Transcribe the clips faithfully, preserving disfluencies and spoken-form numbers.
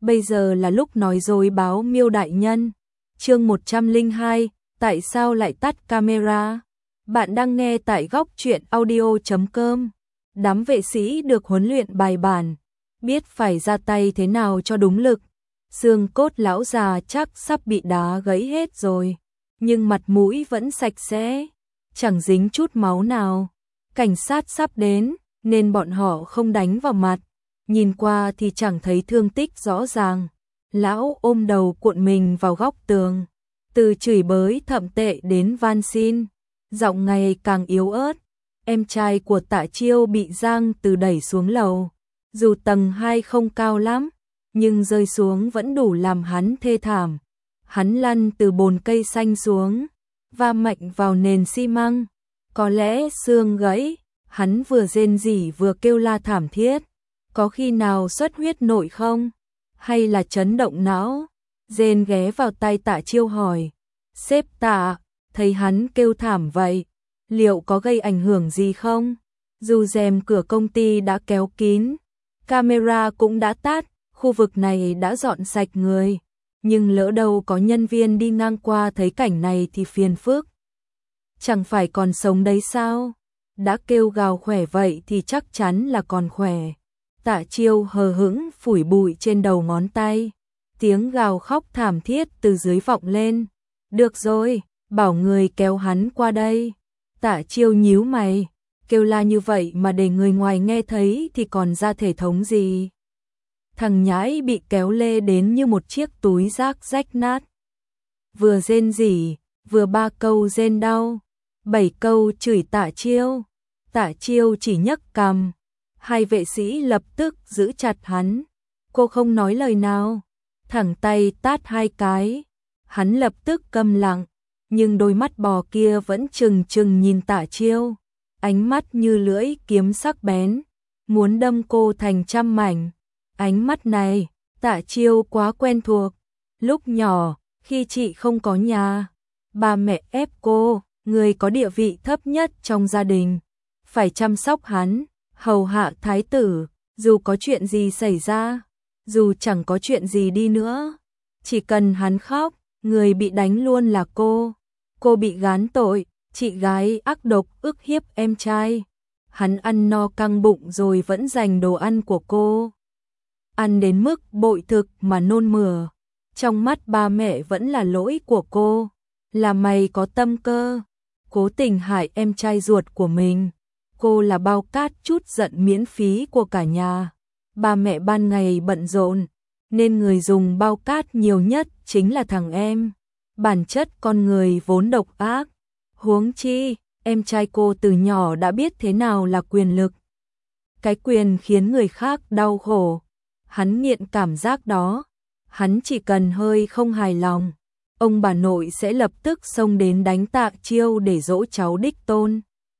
bây giờ là lúc nói dối báo Miêu đại nhân. Chương một trăm lẻ hai, tại sao lại tắt camera? Bạn đang nghe tại góc truyện audio chấm com. Đám vệ sĩ được huấn luyện bài bản, biết phải ra tay thế nào cho đúng lực. Xương cốt lão già chắc sắp bị đá gãy hết rồi, nhưng mặt mũi vẫn sạch sẽ, chẳng dính chút máu nào. Cảnh sát sắp đến, nên bọn họ không đánh vào mặt. Nhìn qua thì chẳng thấy thương tích rõ ràng. Lão ôm đầu cuộn mình vào góc tường, từ chửi bới thậm tệ đến van xin, giọng ngày càng yếu ớt. Em trai của Tạ Chiêu bị Giang Từ đẩy xuống lầu, dù tầng hai không cao lắm, nhưng rơi xuống vẫn đủ làm hắn thê thảm. Hắn lăn từ bồn cây xanh xuống, va mạnh vào nền xi măng, có lẽ xương gãy. Hắn vừa rên rỉ vừa kêu la thảm thiết. Có khi nào xuất huyết nội không? Hay là chấn động não? Rên ghé vào tai Tạ Chiêu hỏi. Sếp Tạ, thấy hắn kêu thảm vậy, liệu có gây ảnh hưởng gì không? Dù rèm cửa công ty đã kéo kín, camera cũng đã tắt, khu vực này đã dọn sạch người, nhưng lỡ đâu có nhân viên đi ngang qua thấy cảnh này thì phiền phức. Chẳng phải còn sống đấy sao? Đã kêu gào khỏe vậy thì chắc chắn là còn khỏe. Tạ Chiêu hờ hững phủi bụi trên đầu ngón tay. Tiếng gào khóc thảm thiết từ dưới vọng lên. Được rồi, bảo người kéo hắn qua đây. Tạ Chiêu nhíu mày. Kêu la như vậy mà để người ngoài nghe thấy thì còn ra thể thống gì. Thằng nhãi bị kéo lê đến như một chiếc túi rác rách nát. Vừa rên rỉ, vừa ba câu rên đau, bảy câu chửi Tạ Chiêu. Tạ Chiêu chỉ nhấc cằm. Hai vệ sĩ lập tức giữ chặt hắn. Cô không nói lời nào, thẳng tay tát hai cái. Hắn lập tức câm lặng, nhưng đôi mắt bò kia vẫn trừng trừng nhìn Tạ Chiêu, ánh mắt như lưỡi kiếm sắc bén, muốn đâm cô thành trăm mảnh. Ánh mắt này, Tạ Chiêu quá quen thuộc. Lúc nhỏ, khi chị không có nhà, ba mẹ ép cô, người có địa vị thấp nhất trong gia đình, phải chăm sóc hắn, hầu hạ thái tử, dù có chuyện gì xảy ra, dù chẳng có chuyện gì đi nữa, chỉ cần hắn khóc, người bị đánh luôn là cô. Cô bị gán tội, chị gái ác độc ức hiếp em trai. Hắn ăn no căng bụng rồi vẫn dành đồ ăn của cô. Ăn đến mức bội thực mà nôn mửa. Trong mắt ba mẹ vẫn là lỗi của cô. Là mày có tâm cơ, cố tình hại em trai ruột của mình. Cô là bao cát chút giận miễn phí của cả nhà. Ba mẹ ban ngày bận rộn, nên người dùng bao cát nhiều nhất chính là thằng em. Bản chất con người vốn độc ác. Huống chi, em trai cô từ nhỏ đã biết thế nào là quyền lực. Cái quyền khiến người khác đau khổ. Hắn nghiện cảm giác đó. Hắn chỉ cần hơi không hài lòng, ông bà nội sẽ lập tức xông đến đánh Tạ Chiêu để dỗ cháu đích tôn.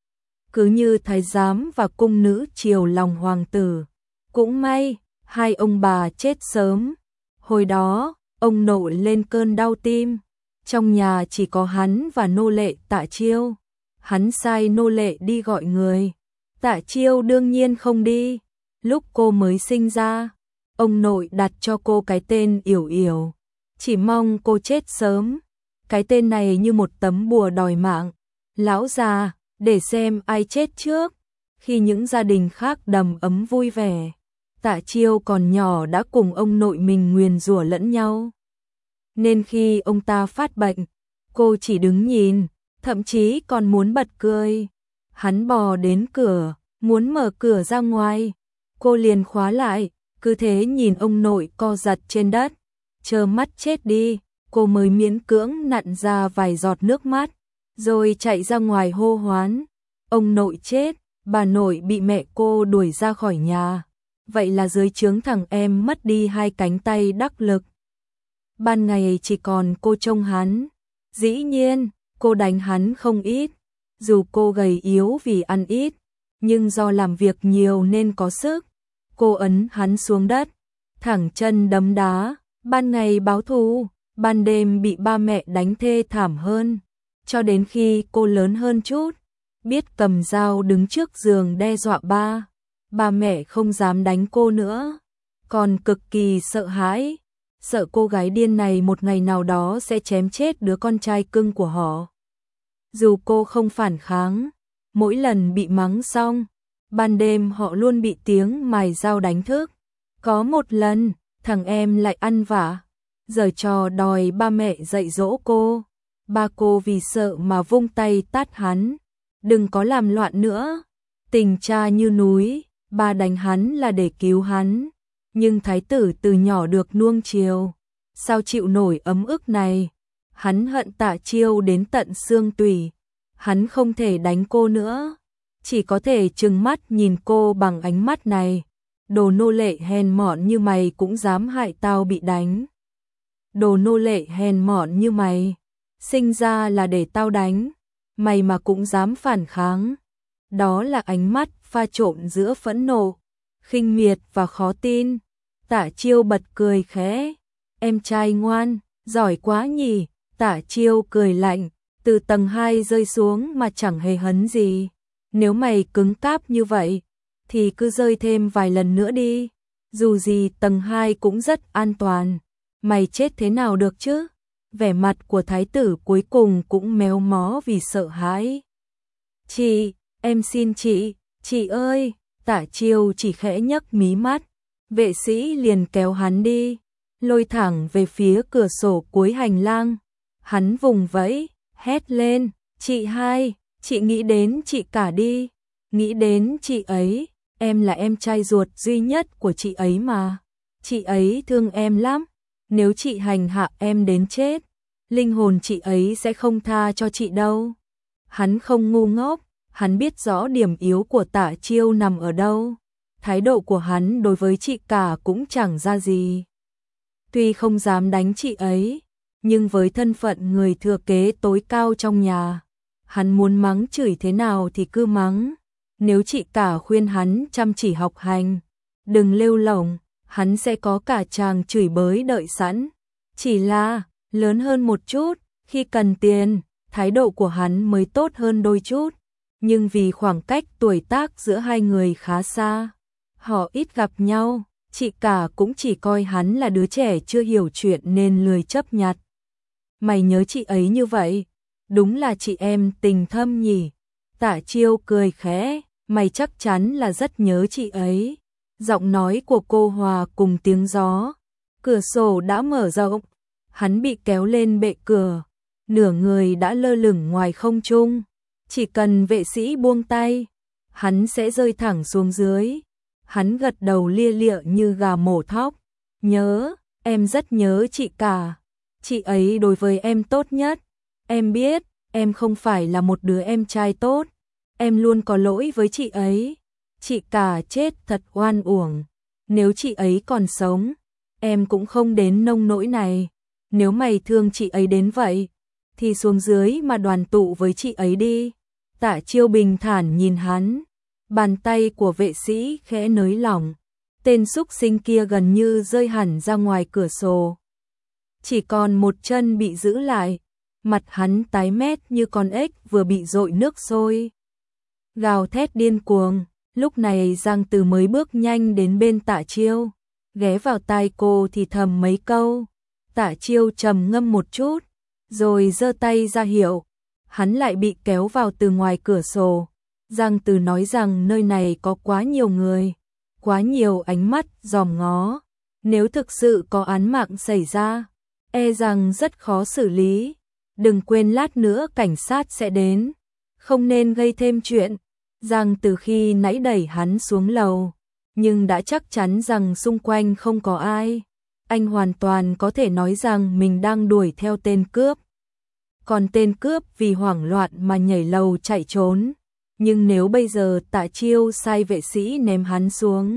Cứ như thái giám và cung nữ chiều lòng hoàng tử. Cũng may, hai ông bà chết sớm. Hồi đó, ông nội lên cơn đau tim. Trong nhà chỉ có hắn và nô lệ Tạ Chiêu. Hắn sai nô lệ đi gọi người. Tạ Chiêu đương nhiên không đi. Lúc cô mới sinh ra, ông nội đặt cho cô cái tên Yểu Yểu, chỉ mong cô chết sớm. Cái tên này như một tấm bùa đòi mạng. Lão già, để xem ai chết trước. Khi những gia đình khác đầm ấm vui vẻ, Tạ Chiêu còn nhỏ đã cùng ông nội mình nguyền rủa lẫn nhau. Nên khi ông ta phát bệnh, cô chỉ đứng nhìn, thậm chí còn muốn bật cười. Hắn bò đến cửa, muốn mở cửa ra ngoài, cô liền khóa lại, cứ thế nhìn ông nội co giật trên đất. Trơ mắt chết đi, cô mới miễn cưỡng nặn ra vài giọt nước mắt, rồi chạy ra ngoài hô hoán. Ông nội chết, bà nội bị mẹ cô đuổi ra khỏi nhà. Vậy là dưới trướng thằng em mất đi hai cánh tay đắc lực. Ban ngày chỉ còn cô trông hắn. Dĩ nhiên, cô đánh hắn không ít. Dù cô gầy yếu vì ăn ít, nhưng do làm việc nhiều nên có sức. Cô ấn hắn xuống đất, thẳng chân đấm đá. Ban ngày báo thù, ban đêm bị ba mẹ đánh thê thảm hơn. Cho đến khi cô lớn hơn chút, biết cầm dao đứng trước giường đe dọa ba, ba mẹ không dám đánh cô nữa. còn cực kỳ sợ hãi, sợ cô gái điên này một ngày nào đó sẽ chém chết đứa con trai cưng của họ. Dù cô không phản kháng, mỗi lần bị mắng xong, ban đêm họ luôn bị tiếng mài dao đánh thức. Có một lần, thằng em lại ăn vạ, giở trò đòi ba mẹ dạy dỗ cô. Ba cô vì sợ mà vung tay tát hắn. Đừng có làm loạn nữa. Tình cha như núi, ba đánh hắn là để cứu hắn. Nhưng thái tử từ nhỏ được nuông chiều, sao chịu nổi ấm ức này. Hắn hận Tạ Chiêu đến tận xương tủy. Hắn không thể đánh cô nữa, chỉ có thể trừng mắt nhìn cô bằng ánh mắt này. Đồ nô lệ hèn mọn như mày cũng dám hại tao bị đánh. Đồ nô lệ hèn mọn như mày, sinh ra là để tao đánh, mày mà cũng dám phản kháng. Đó là ánh mắt pha trộn giữa phẫn nộ, khinh miệt và khó tin. Tạ Chiêu bật cười khẽ, em trai ngoan, giỏi quá nhỉ. Tạ Chiêu cười lạnh, từ tầng hai rơi xuống mà chẳng hề hấn gì. Nếu mày cứng cáp như vậy, thì cứ rơi thêm vài lần nữa đi. Dù gì tầng hai cũng rất an toàn. Mày chết thế nào được chứ? Vẻ mặt của thái tử cuối cùng cũng méo mó vì sợ hãi. Chị, em xin chị, chị ơi. Tạ Chiêu chỉ khẽ nhấc mí mắt. Vệ sĩ liền kéo hắn đi, lôi thẳng về phía cửa sổ cuối hành lang. Hắn vùng vẫy, hét lên, chị hai, chị nghĩ đến chị cả đi. Nghĩ đến chị ấy, em là em trai ruột duy nhất của chị ấy mà. Chị ấy thương em lắm. Nếu chị hành hạ em đến chết, linh hồn chị ấy sẽ không tha cho chị đâu. Hắn không ngu ngốc, hắn biết rõ điểm yếu của Tạ Chiêu nằm ở đâu. Thái độ của hắn đối với chị cả cũng chẳng ra gì. Tuy không dám đánh chị ấy, nhưng với thân phận người thừa kế tối cao trong nhà, hắn muốn mắng chửi thế nào thì cứ mắng. Nếu chị cả khuyên hắn chăm chỉ học hành, đừng lêu lổng, hắn sẽ có cả tràng chửi bới đợi sẵn. Chỉ là, lớn hơn một chút, khi cần tiền, thái độ của hắn mới tốt hơn đôi chút. Nhưng vì khoảng cách tuổi tác giữa hai người khá xa, họ ít gặp nhau, chị cả cũng chỉ coi hắn là đứa trẻ chưa hiểu chuyện nên lười chấp nhặt. Mày nhớ chị ấy như vậy, đúng là chị em tình thâm nhỉ. Tạ Chiêu cười khẽ, mày chắc chắn là rất nhớ chị ấy. Giọng nói của cô hòa cùng tiếng gió. Cửa sổ đã mở rộng, hắn bị kéo lên bệ cửa, nửa người đã lơ lửng ngoài không trung. Chỉ cần vệ sĩ buông tay, hắn sẽ rơi thẳng xuống dưới. Hắn gật đầu lia lịa như gà mổ thóc. Nhớ, em rất nhớ chị cả. Chị ấy đối với em tốt nhất. Em biết, em không phải là một đứa em trai tốt. Em luôn có lỗi với chị ấy. Chị cả chết thật oan uổng. Nếu chị ấy còn sống, em cũng không đến nông nỗi này. Nếu mày thương chị ấy đến vậy, thì xuống dưới mà đoàn tụ với chị ấy đi. Tạ Chiêu bình thản nhìn hắn. Bàn tay của vệ sĩ khẽ nới lỏng. Tên xúc sinh kia gần như rơi hẳn ra ngoài cửa sổ. Chỉ còn một chân bị giữ lại. Mặt hắn tái mét như con ếch vừa bị dội nước sôi. Gào thét điên cuồng. Lúc này Giang Từ mới bước nhanh đến bên Tạ Chiêu, ghé vào tai cô thì thầm mấy câu. Tạ Chiêu trầm ngâm một chút, rồi giơ tay ra hiệu. Hắn lại bị kéo vào từ ngoài cửa sổ. Giang Từ nói rằng nơi này có quá nhiều người, quá nhiều ánh mắt dòm ngó. Nếu thực sự có án mạng xảy ra, e rằng rất khó xử lý. Đừng quên lát nữa cảnh sát sẽ đến, không nên gây thêm chuyện. Giang Từ khi nãy đẩy hắn xuống lầu, nhưng đã chắc chắn rằng xung quanh không có ai. Anh hoàn toàn có thể nói rằng mình đang đuổi theo tên cướp. Còn tên cướp vì hoảng loạn mà nhảy lầu chạy trốn. Nhưng nếu bây giờ Tạ Chiêu sai vệ sĩ ném hắn xuống,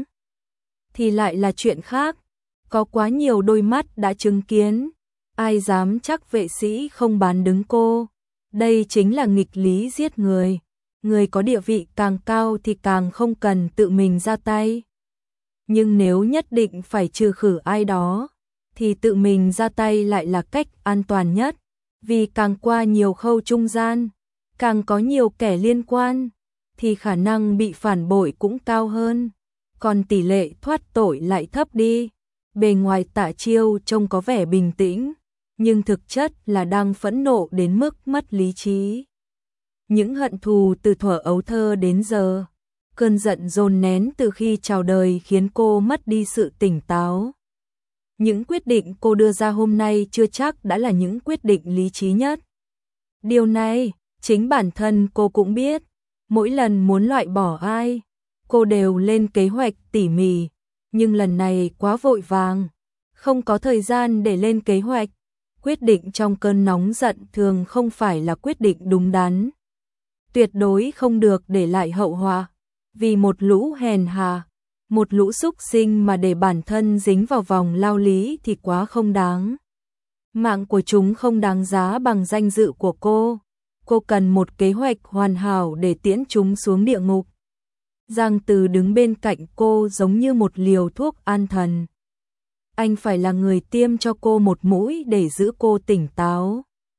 thì lại là chuyện khác. Có quá nhiều đôi mắt đã chứng kiến. Ai dám chắc vệ sĩ không bán đứng cô. Đây chính là nghịch lý giết người. Người có địa vị càng cao thì càng không cần tự mình ra tay. Nhưng nếu nhất định phải trừ khử ai đó, thì tự mình ra tay lại là cách an toàn nhất. Vì càng qua nhiều khâu trung gian, càng có nhiều kẻ liên quan, thì khả năng bị phản bội cũng cao hơn. còn tỷ lệ thoát tội lại thấp đi. Bề ngoài Tạ Chiêu trông có vẻ bình tĩnh, nhưng thực chất là đang phẫn nộ đến mức mất lý trí. Những hận thù từ thuở ấu thơ đến giờ, cơn giận dồn nén từ khi chào đời khiến cô mất đi sự tỉnh táo. Những quyết định cô đưa ra hôm nay chưa chắc đã là những quyết định lý trí nhất. Điều này, chính bản thân cô cũng biết. Mỗi lần muốn loại bỏ ai, cô đều lên kế hoạch tỉ mỉ, nhưng lần này quá vội vàng, không có thời gian để lên kế hoạch. Quyết định trong cơn nóng giận thường không phải là quyết định đúng đắn. Tuyệt đối không được để lại hậu họa, vì một lũ hèn hà, một lũ súc sinh mà để bản thân dính vào vòng lao lý thì quá không đáng. Mạng của chúng không đáng giá bằng danh dự của cô. Cô cần một kế hoạch hoàn hảo để tiễn chúng xuống địa ngục. Giang Từ đứng bên cạnh cô giống như một liều thuốc an thần. Anh phải là người tiêm cho cô một mũi để giữ cô tỉnh táo.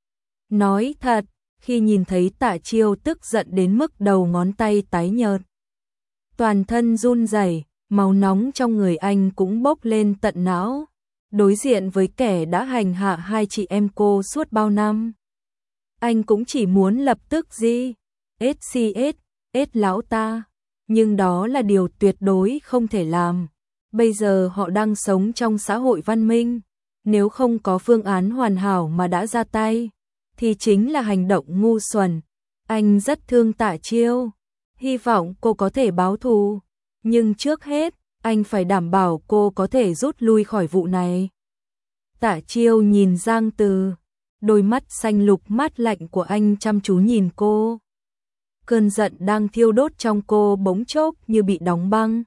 Nói thật, khi nhìn thấy Tạ Chiêu tức giận đến mức đầu ngón tay tái nhợt, toàn thân run rẩy, máu nóng trong người anh cũng bốc lên tận não. Đối diện với kẻ đã hành hạ hai chị em cô suốt bao năm, anh cũng chỉ muốn lập tức gì ét xê ét, ét lão ta, nhưng đó là điều tuyệt đối không thể làm. Bây giờ họ đang sống trong xã hội văn minh, nếu không có phương án hoàn hảo mà đã ra tay, thì chính là hành động ngu xuẩn. Anh rất thương Tạ Chiêu, hy vọng cô có thể báo thù, nhưng trước hết, anh phải đảm bảo cô có thể rút lui khỏi vụ này. Tạ Chiêu nhìn Giang Từ, đôi mắt xanh lục mát lạnh của anh chăm chú nhìn cô. Cơn giận đang thiêu đốt trong cô bỗng chốc như bị đóng băng.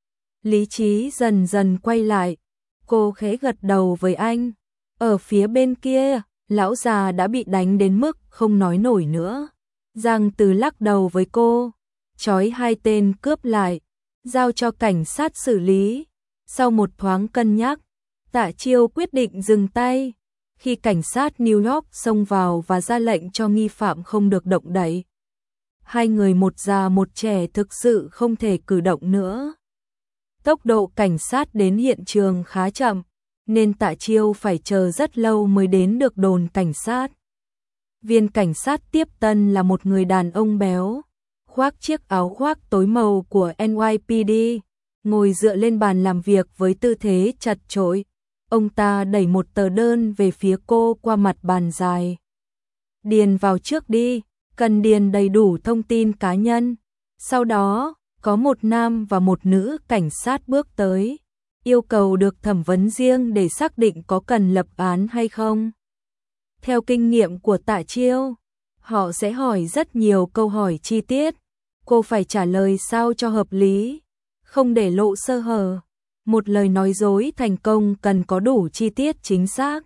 Lý trí dần dần quay lại, cô khẽ gật đầu với anh. Ở phía bên kia, lão già đã bị đánh đến mức không nói nổi nữa. Giang Từ lắc đầu với cô, trói hai tên cướp lại, giao cho cảnh sát xử lý. Sau một thoáng cân nhắc, Tạ Chiêu quyết định dừng tay. Khi cảnh sát New York xông vào và ra lệnh cho nghi phạm không được động đậy, hai người một già một trẻ thực sự không thể cử động nữa. Tốc độ cảnh sát đến hiện trường khá chậm, nên Tạ Chiêu phải chờ rất lâu mới đến được đồn cảnh sát. Viên cảnh sát tiếp tân là một người đàn ông béo, khoác chiếc áo khoác tối màu của en y pê đê, ngồi dựa lên bàn làm việc với tư thế chật chội. Ông ta đẩy một tờ đơn về phía cô qua mặt bàn dài. Điền vào trước đi, cần điền đầy đủ thông tin cá nhân. Sau đó, có một nam và một nữ cảnh sát bước tới, yêu cầu được thẩm vấn riêng để xác định có cần lập án hay không. Theo kinh nghiệm của Tạ Chiêu, họ sẽ hỏi rất nhiều câu hỏi chi tiết. Cô phải trả lời sao cho hợp lý, không để lộ sơ hở. Một lời nói dối thành công cần có đủ chi tiết chính xác.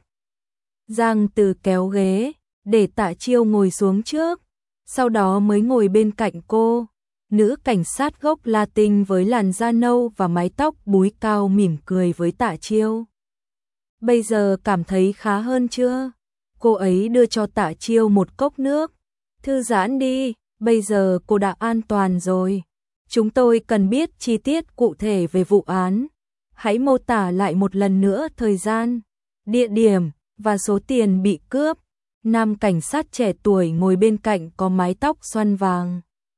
Giang Từ kéo ghế, để Tạ Chiêu ngồi xuống trước, sau đó mới ngồi bên cạnh cô. Nữ cảnh sát gốc Latin với làn da nâu và mái tóc búi cao mỉm cười với Tạ Chiêu. Bây giờ cảm thấy khá hơn chưa? Cô ấy đưa cho Tạ Chiêu một cốc nước. Thư giãn đi, bây giờ cô đã an toàn rồi. Chúng tôi cần biết chi tiết cụ thể về vụ án. Hãy mô tả lại một lần nữa thời gian, địa điểm và số tiền bị cướp. Nam cảnh sát trẻ tuổi ngồi bên cạnh có mái tóc xoăn vàng,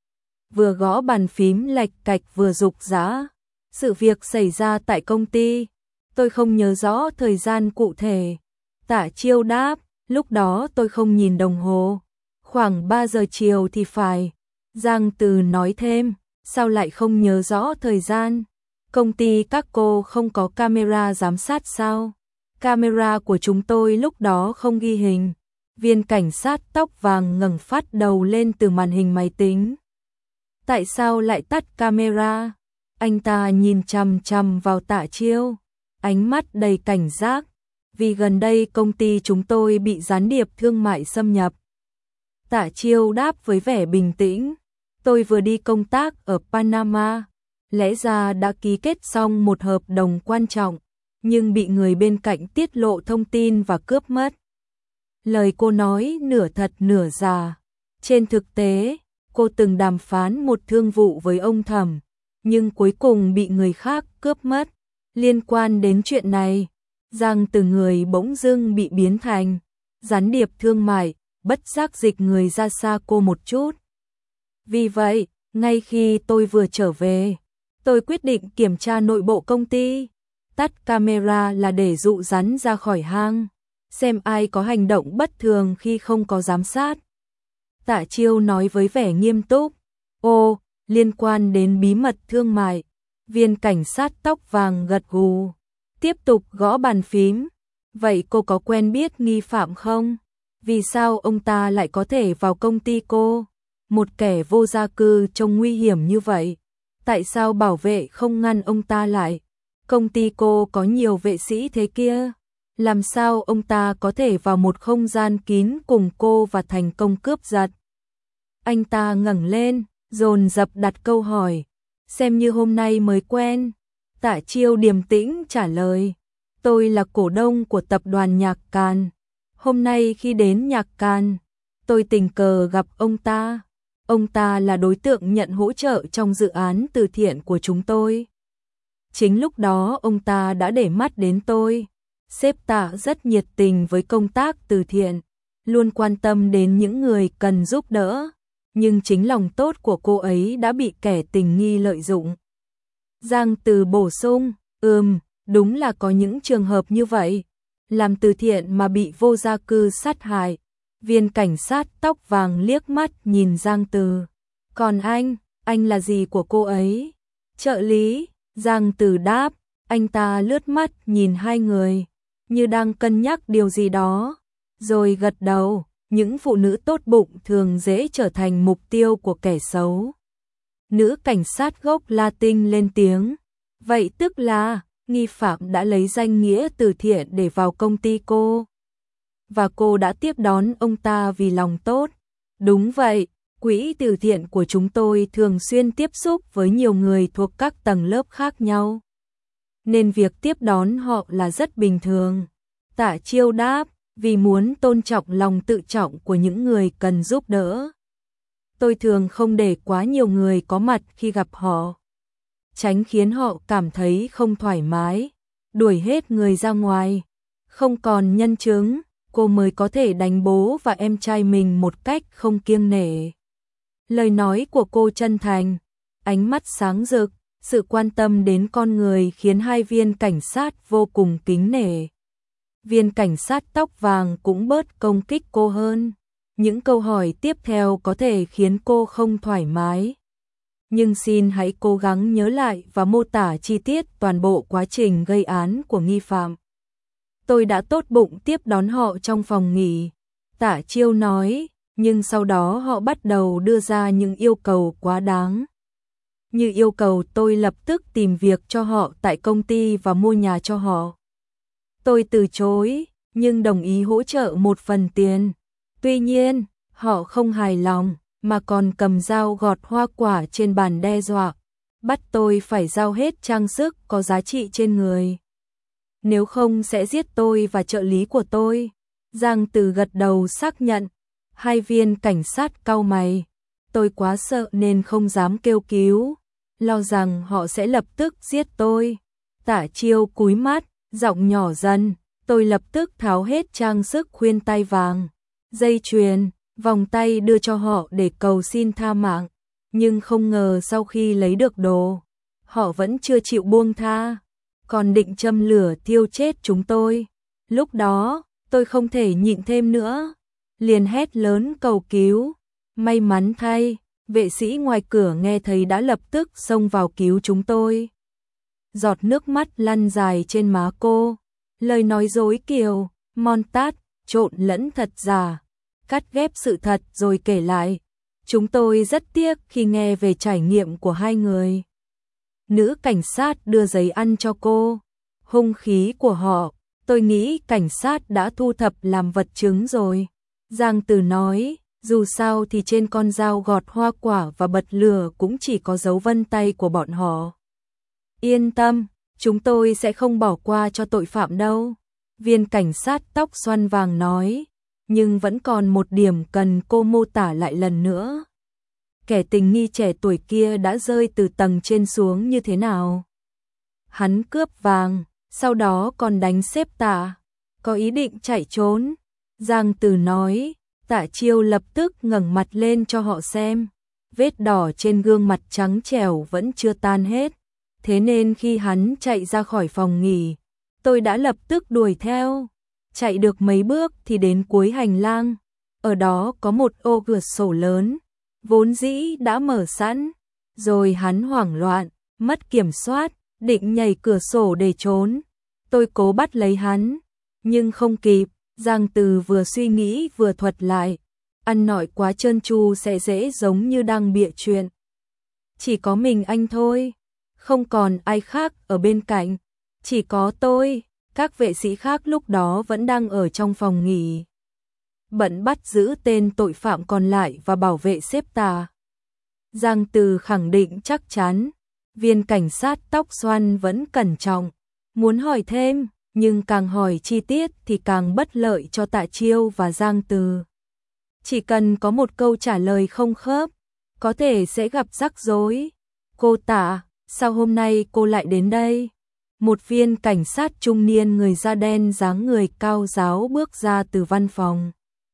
vừa gõ bàn phím lạch cạch vừa rục rã. Sự việc xảy ra tại công ty, tôi không nhớ rõ thời gian cụ thể. Tạ Chiêu đáp, lúc đó tôi không nhìn đồng hồ, khoảng ba giờ chiều thì phải. Giang Từ nói thêm, sao lại không nhớ rõ thời gian? Công ty các cô không có camera giám sát sao? Camera của chúng tôi lúc đó không ghi hình. Viên cảnh sát tóc vàng ngẩng phát đầu lên từ màn hình máy tính. Tại sao lại tắt camera? Anh ta nhìn chằm chằm vào Tạ Chiêu, ánh mắt đầy cảnh giác. Vì gần đây công ty chúng tôi bị gián điệp thương mại xâm nhập. Tạ Chiêu đáp với vẻ bình tĩnh. Tôi vừa đi công tác ở Panama, lẽ ra đã ký kết xong một hợp đồng quan trọng, nhưng bị người bên cạnh tiết lộ thông tin và cướp mất. Lời cô nói nửa thật nửa giả. Trên thực tế, cô từng đàm phán một thương vụ với ông Thẩm, nhưng cuối cùng bị người khác cướp mất. Liên quan đến chuyện này, Giang Từ người bỗng dưng bị biến thành gián điệp thương mại, bất giác dịch người ra xa cô một chút. Vì vậy, ngay khi tôi vừa trở về, tôi quyết định kiểm tra nội bộ công ty. Tắt camera là để dụ rắn ra khỏi hang, xem ai có hành động bất thường khi không có giám sát. Tạ Chiêu nói với vẻ nghiêm túc. Ô, liên quan đến bí mật thương mại. Viên cảnh sát tóc vàng gật gù, tiếp tục gõ bàn phím. Vậy cô có quen biết nghi phạm không? Vì sao ông ta lại có thể vào công ty cô? Một kẻ vô gia cư trông nguy hiểm như vậy, tại sao bảo vệ không ngăn ông ta lại? Công ty cô có nhiều vệ sĩ thế kia, làm sao ông ta có thể vào một không gian kín cùng cô và thành công cướp giật? Anh ta ngẩng lên, dồn dập đặt câu hỏi, xem như hôm nay mới quen. Tạ Chiêu điềm tĩnh trả lời, tôi là cổ đông của tập đoàn Nhạc Càn. Hôm nay khi đến Nhạc Càn, tôi tình cờ gặp ông ta. Ông ta là đối tượng nhận hỗ trợ trong dự án từ thiện của chúng tôi. Chính lúc đó ông ta đã để mắt đến tôi. Sếp Tạ rất nhiệt tình với công tác từ thiện, luôn quan tâm đến những người cần giúp đỡ. Nhưng chính lòng tốt của cô ấy đã bị kẻ tình nghi lợi dụng. Giang Từ bổ sung, ừm, đúng là có những trường hợp như vậy. Làm từ thiện mà bị vô gia cư sát hại. Viên cảnh sát tóc vàng liếc mắt nhìn Giang Từ. Còn anh, anh là gì của cô ấy? Trợ lý, Giang Từ đáp. Anh ta lướt mắt nhìn hai người, như đang cân nhắc điều gì đó, rồi gật đầu. Những phụ nữ tốt bụng thường dễ trở thành mục tiêu của kẻ xấu. Nữ cảnh sát gốc Latin lên tiếng. Vậy tức là, nghi phạm đã lấy danh nghĩa từ thiện để vào công ty cô. Và cô đã tiếp đón ông ta vì lòng tốt. Đúng vậy, quỹ từ thiện của chúng tôi thường xuyên tiếp xúc với nhiều người thuộc các tầng lớp khác nhau, nên việc tiếp đón họ là rất bình thường. Tạ Chiêu đáp, vì muốn tôn trọng lòng tự trọng của những người cần giúp đỡ. Tôi thường không để quá nhiều người có mặt khi gặp họ, tránh khiến họ cảm thấy không thoải mái, đuổi hết người ra ngoài. Không còn nhân chứng, cô mới có thể đánh bố và em trai mình một cách không kiêng nể. Lời nói của cô chân thành, ánh mắt sáng rực, sự quan tâm đến con người khiến hai viên cảnh sát vô cùng kính nể. Viên cảnh sát tóc vàng cũng bớt công kích cô hơn. Những câu hỏi tiếp theo có thể khiến cô không thoải mái. Nhưng xin hãy cố gắng nhớ lại và mô tả chi tiết toàn bộ quá trình gây án của nghi phạm. Tôi đã tốt bụng tiếp đón họ trong phòng nghỉ. Tạ Chiêu nói, nhưng sau đó họ bắt đầu đưa ra những yêu cầu quá đáng. Như yêu cầu tôi lập tức tìm việc cho họ tại công ty và mua nhà cho họ. Tôi từ chối, nhưng đồng ý hỗ trợ một phần tiền. Tuy nhiên, họ không hài lòng, mà còn cầm dao gọt hoa quả trên bàn đe dọa, bắt tôi phải giao hết trang sức có giá trị trên người. Nếu không sẽ giết tôi và trợ lý của tôi. Giang Từ gật đầu xác nhận. Hai viên cảnh sát cau mày. Tôi quá sợ nên không dám kêu cứu, lo rằng họ sẽ lập tức giết tôi. Tạ Chiêu cúi mắt, giọng nhỏ dần. Tôi lập tức tháo hết trang sức khuyên tai vàng, dây chuyền, vòng tay đưa cho họ để cầu xin tha mạng. Nhưng không ngờ sau khi lấy được đồ, họ vẫn chưa chịu buông tha, còn định châm lửa thiêu chết chúng tôi. Lúc đó, tôi không thể nhịn thêm nữa, liền hét lớn cầu cứu. May mắn thay, vệ sĩ ngoài cửa nghe thấy đã lập tức xông vào cứu chúng tôi. Giọt nước mắt lăn dài trên má cô. Lời nói dối kiểu montage, trộn lẫn thật giả, cắt ghép sự thật rồi kể lại. Chúng tôi rất tiếc khi nghe về trải nghiệm của hai người. Nữ cảnh sát đưa giấy ăn cho cô. Hung khí của họ, tôi nghĩ cảnh sát đã thu thập làm vật chứng rồi. Giang Từ nói, dù sao thì trên con dao gọt hoa quả và bật lửa cũng chỉ có dấu vân tay của bọn họ. Yên tâm, chúng tôi sẽ không bỏ qua cho tội phạm đâu. Viên cảnh sát tóc xoăn vàng nói, nhưng vẫn còn một điểm cần cô mô tả lại lần nữa. kẻ tình nghi trẻ tuổi kia đã rơi từ tầng trên xuống như thế nào. Hắn cướp vàng, sau đó còn đánh xếp Tạ, có ý định chạy trốn. Giang Từ nói, Tạ Chiêu lập tức ngẩng mặt lên cho họ xem. Vết đỏ trên gương mặt trắng trẻo vẫn chưa tan hết. Thế nên khi hắn chạy ra khỏi phòng nghỉ, tôi đã lập tức đuổi theo. Chạy được mấy bước thì đến cuối hành lang. Ở đó có một ô cửa sổ lớn, vốn dĩ đã mở sẵn. Rồi hắn hoảng loạn, mất kiểm soát, định nhảy cửa sổ để trốn. Tôi cố bắt lấy hắn, nhưng không kịp. Giang Từ vừa suy nghĩ vừa thuật lại. Ăn nói quá trơn tru sẽ dễ giống như đang bịa chuyện. Chỉ có mình anh thôi, không còn ai khác ở bên cạnh. Chỉ có tôi, các vệ sĩ khác lúc đó vẫn đang ở trong phòng nghỉ, bận bắt giữ tên tội phạm còn lại và bảo vệ xếp Tạ. Giang Từ khẳng định chắc chắn. Viên cảnh sát tóc xoăn vẫn cẩn trọng, muốn hỏi thêm, nhưng càng hỏi chi tiết thì càng bất lợi cho Tạ Chiêu và Giang Từ. Chỉ cần có một câu trả lời không khớp, có thể sẽ gặp rắc rối. Cô Tạ, sao hôm nay cô lại đến đây? Một viên cảnh sát trung niên người da đen dáng người cao ráo bước ra từ văn phòng.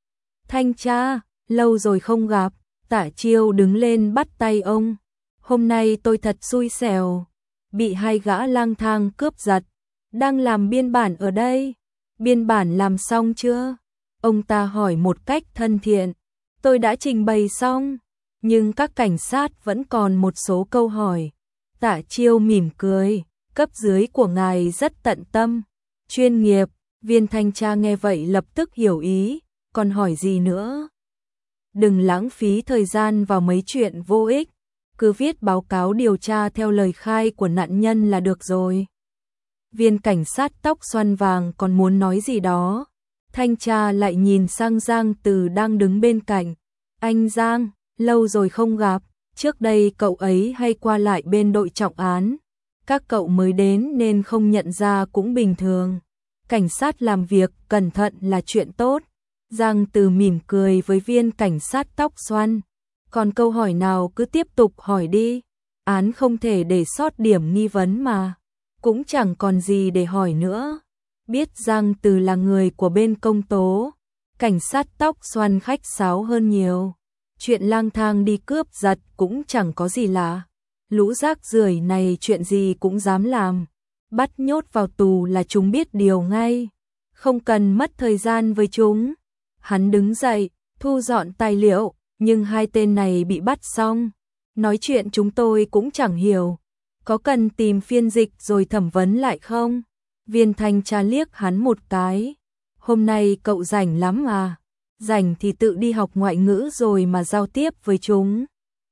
Thanh tra, lâu rồi không gặp. Tạ Chiêu đứng lên bắt tay ông. Hôm nay tôi thật xui xẻo, bị hai gã lang thang cướp giật. Đang làm biên bản ở đây. Biên bản làm xong chưa? Ông ta hỏi một cách thân thiện. Tôi đã trình bày xong, nhưng các cảnh sát vẫn còn một số câu hỏi. Tạ Chiêu mỉm cười, cấp dưới của ngài rất tận tâm, chuyên nghiệp. Viên thanh tra nghe vậy lập tức hiểu ý, còn hỏi gì nữa? Đừng lãng phí thời gian vào mấy chuyện vô ích, cứ viết báo cáo điều tra theo lời khai của nạn nhân là được rồi. Viên cảnh sát tóc xoăn vàng còn muốn nói gì đó. Thanh tra lại nhìn sang Giang Từ đang đứng bên cạnh. Anh Giang, lâu rồi không gặp, trước đây cậu ấy hay qua lại bên đội trọng án. Các cậu mới đến nên không nhận ra cũng bình thường. Cảnh sát làm việc cẩn thận là chuyện tốt. Giang Từ mỉm cười với viên cảnh sát tóc xoăn. Còn câu hỏi nào cứ tiếp tục hỏi đi. Án không thể để sót điểm nghi vấn mà. Cũng chẳng còn gì để hỏi nữa. Biết Giang Từ là người của bên công tố, cảnh sát tóc xoăn khách sáo hơn nhiều. Chuyện lang thang đi cướp giật cũng chẳng có gì lạ. Lũ rác rưởi này chuyện gì cũng dám làm. Bắt nhốt vào tù là chúng biết điều ngay. Không cần mất thời gian với chúng. Hắn đứng dậy, thu dọn tài liệu, nhưng hai tên này bị bắt xong. Nói chuyện chúng tôi cũng chẳng hiểu. Có cần tìm phiên dịch rồi thẩm vấn lại không? Viên thanh tra liếc hắn một cái. Hôm nay cậu rảnh lắm à? Rảnh thì tự đi học ngoại ngữ rồi mà giao tiếp với chúng.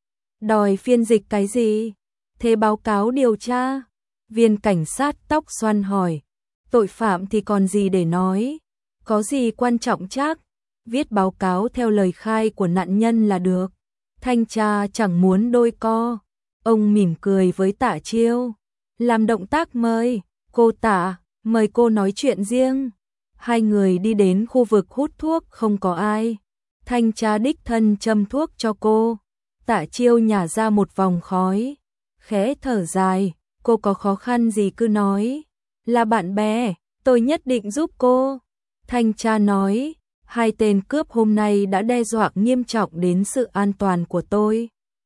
Đòi phiên dịch cái gì? Thế báo cáo điều tra? Viên cảnh sát tóc xoăn hỏi. Tội phạm thì còn gì để nói? Có gì quan trọng chắc? Viết báo cáo theo lời khai của nạn nhân là được. Thanh tra chẳng muốn đôi co. Ông mỉm cười với Tạ Chiêu. Làm động tác mời. Cô Tạ, mời cô nói chuyện riêng. Hai người đi đến khu vực hút thuốc không có ai. Thanh tra đích thân châm thuốc cho cô. Tạ Chiêu nhả ra một vòng khói. Khẽ thở dài. Cô có khó khăn gì cứ nói. Là bạn bè, tôi nhất định giúp cô. Thanh tra nói. Hai tên cướp hôm nay đã đe dọa nghiêm trọng đến sự an toàn của tôi.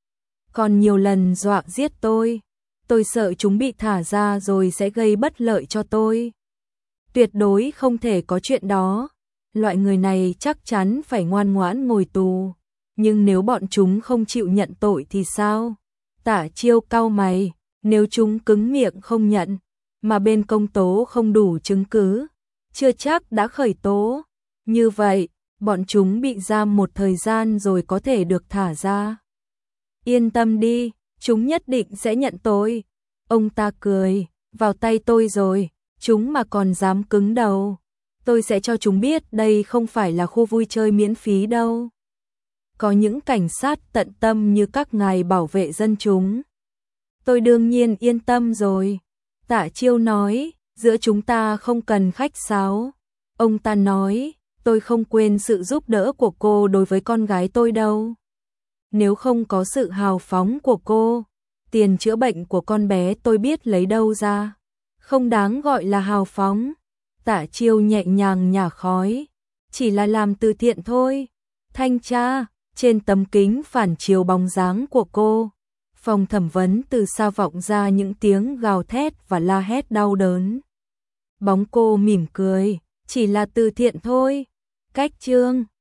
Còn nhiều lần dọa giết tôi. Tôi sợ chúng bị thả ra rồi sẽ gây bất lợi cho tôi. Tuyệt đối không thể có chuyện đó. Loại người này chắc chắn phải ngoan ngoãn ngồi tù. Nhưng nếu bọn chúng không chịu nhận tội thì sao? Tạ Chiêu cau mày. Nếu chúng cứng miệng không nhận, mà bên công tố không đủ chứng cứ, chưa chắc đã khởi tố. Như vậy, bọn chúng bị giam một thời gian rồi có thể được thả ra. Yên tâm đi, chúng nhất định sẽ nhận tội. Ông ta cười, vào tay tôi rồi, chúng mà còn dám cứng đầu. Tôi sẽ cho chúng biết đây không phải là khu vui chơi miễn phí đâu. Có những cảnh sát tận tâm như các ngài bảo vệ dân chúng. Tôi đương nhiên yên tâm rồi. Tạ Chiêu nói, giữa chúng ta không cần khách sáo. Ông ta nói, tôi không quên sự giúp đỡ của cô đối với con gái tôi đâu. nếu không có sự hào phóng của cô, tiền chữa bệnh của con bé tôi biết lấy đâu ra, không đáng gọi là hào phóng. Tạ Chiêu nhẹ nhàng nhả khói, chỉ là làm từ thiện thôi. Thanh tra, trên tấm kính phản chiếu bóng dáng của cô. Phòng thẩm vấn từ xa vọng ra những tiếng gào thét và la hét đau đớn. Bóng cô mỉm cười, chỉ là từ thiện thôi. Cách chương